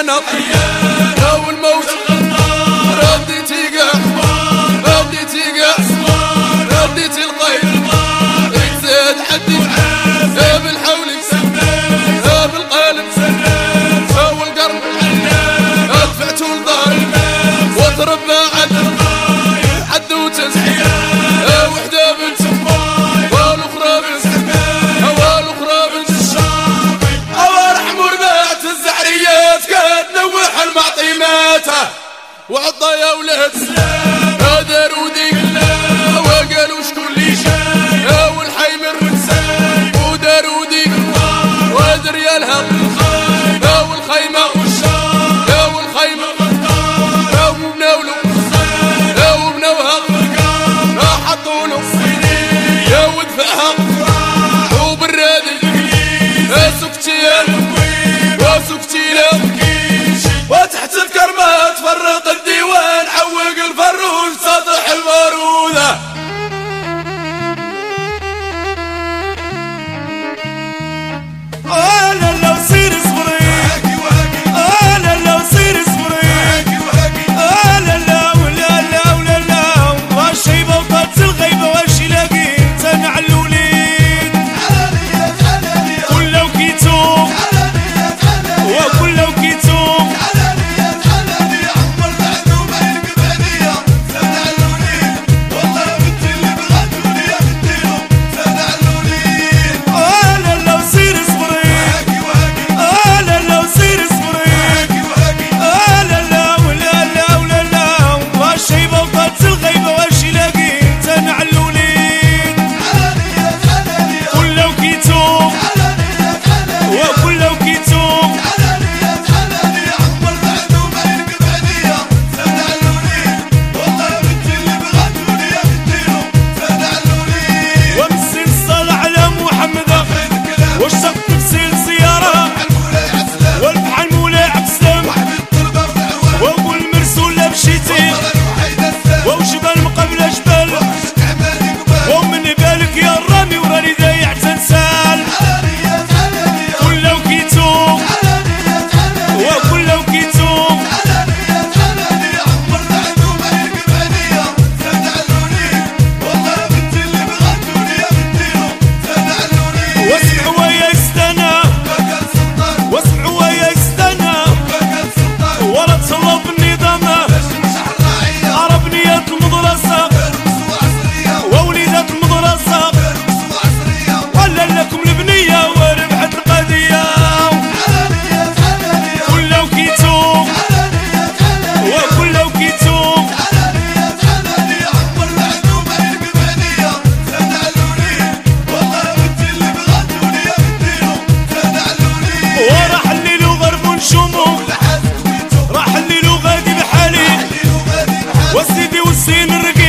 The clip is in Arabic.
نط لو الموت رديتي قاع رديتي قاع رديتي القيد اجزاد حدي بالحول بالقالب والقرب ادفعتو لدار وتربى عد وتزحية وحدة بنت والاخرى بنت والاخرى بنت اوارح مربات الزعريات كانت نوح المعطيماتها وعطى يا ولاد داروا ديك وقالوا شكون لي يا والحيمر وداروا ديك ودريالها يا والخيمة يا والخيمة يا وبناولو يا وبناوها حطولو يا ودفعها وبالرادل سكتيان وسكتينا وتحت الكرمة تفرق الديوان حوق الفروج سطح البارودة لو صير صبري لو صير صبري لا ولا لا ولا لا والشيبة وطلت الغيبة واش يلاقي تنع الوليد كلو كيتو وكلو كيتو راح الليل وغادي بحالي وسيدي والسين الرقم